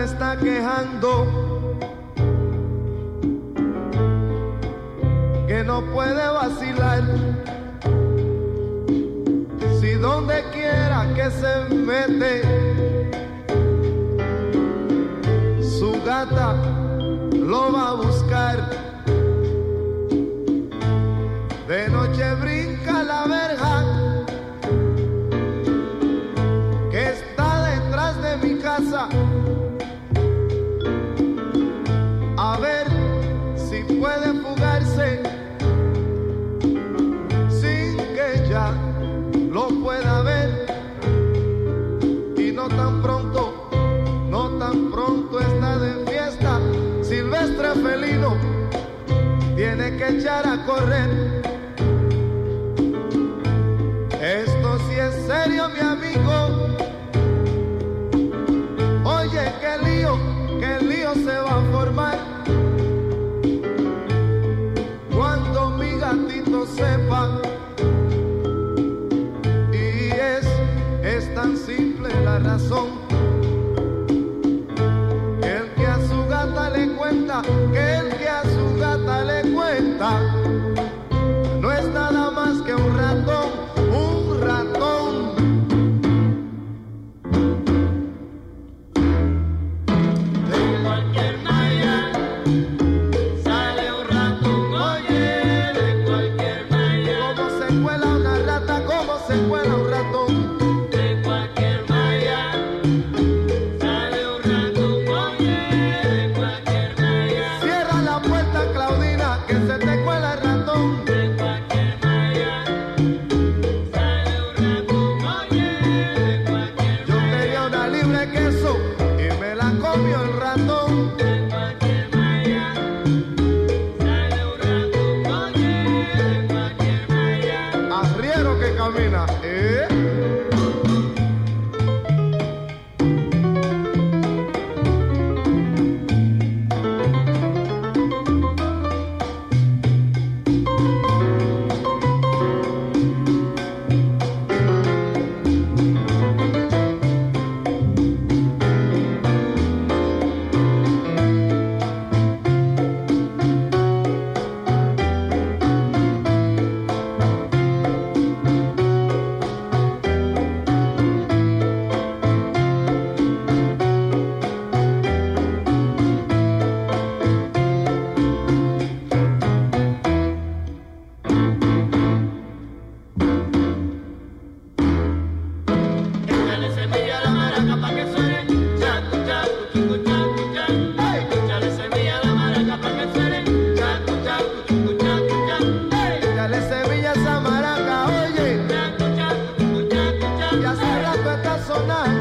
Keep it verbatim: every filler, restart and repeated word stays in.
está quejando que no puede vacilar. Si donde quiera que se mete, su gata lo va a buscar. De noche brinca la verja que está detrás de mi casa, a ver si puede fugarse sin que ella lo pueda ver. Y no tan pronto, no tan pronto está de fiesta, silvestre felino tiene que echar a correr. Esto sí es serio, mi amigo. Oye, qué lío, qué lío se va a formar cuando mi gatito sepa. Y es, es tan simple la razón, que el que a su gata le cuenta, que el que a su gata le cuenta, no es nada más que un ratón, un ratón. De cualquier malla sale un ratón, oye, de cualquier malla. ¿Cómo se cuela una rata? ¿Cómo se cuela un ratón? De cualquier malla sale un ratón, oye, de cualquier malla. Cierra la puerta, Claudina, que se te cuela el ratón. De cualquier malla sale un ratón, oye, de cualquier Yo malla. tenía una libre queso y me la comió el ratón. De cualquier malla sale un ratón, oye, de cualquier malla. Arriero que camina, ¿eh? Échale semilla a la maraca pa' que suene, chacu, chacu, chucu, chacu, chacu. Ey, échale semilla a la maraca pa' que suene, chacu, chacu, chucu, chacu, chacu. Ey, Dale semilla a esa maraca, oye, chacu, chacu, chucu, chacu, chacu. y hace rato está sonando.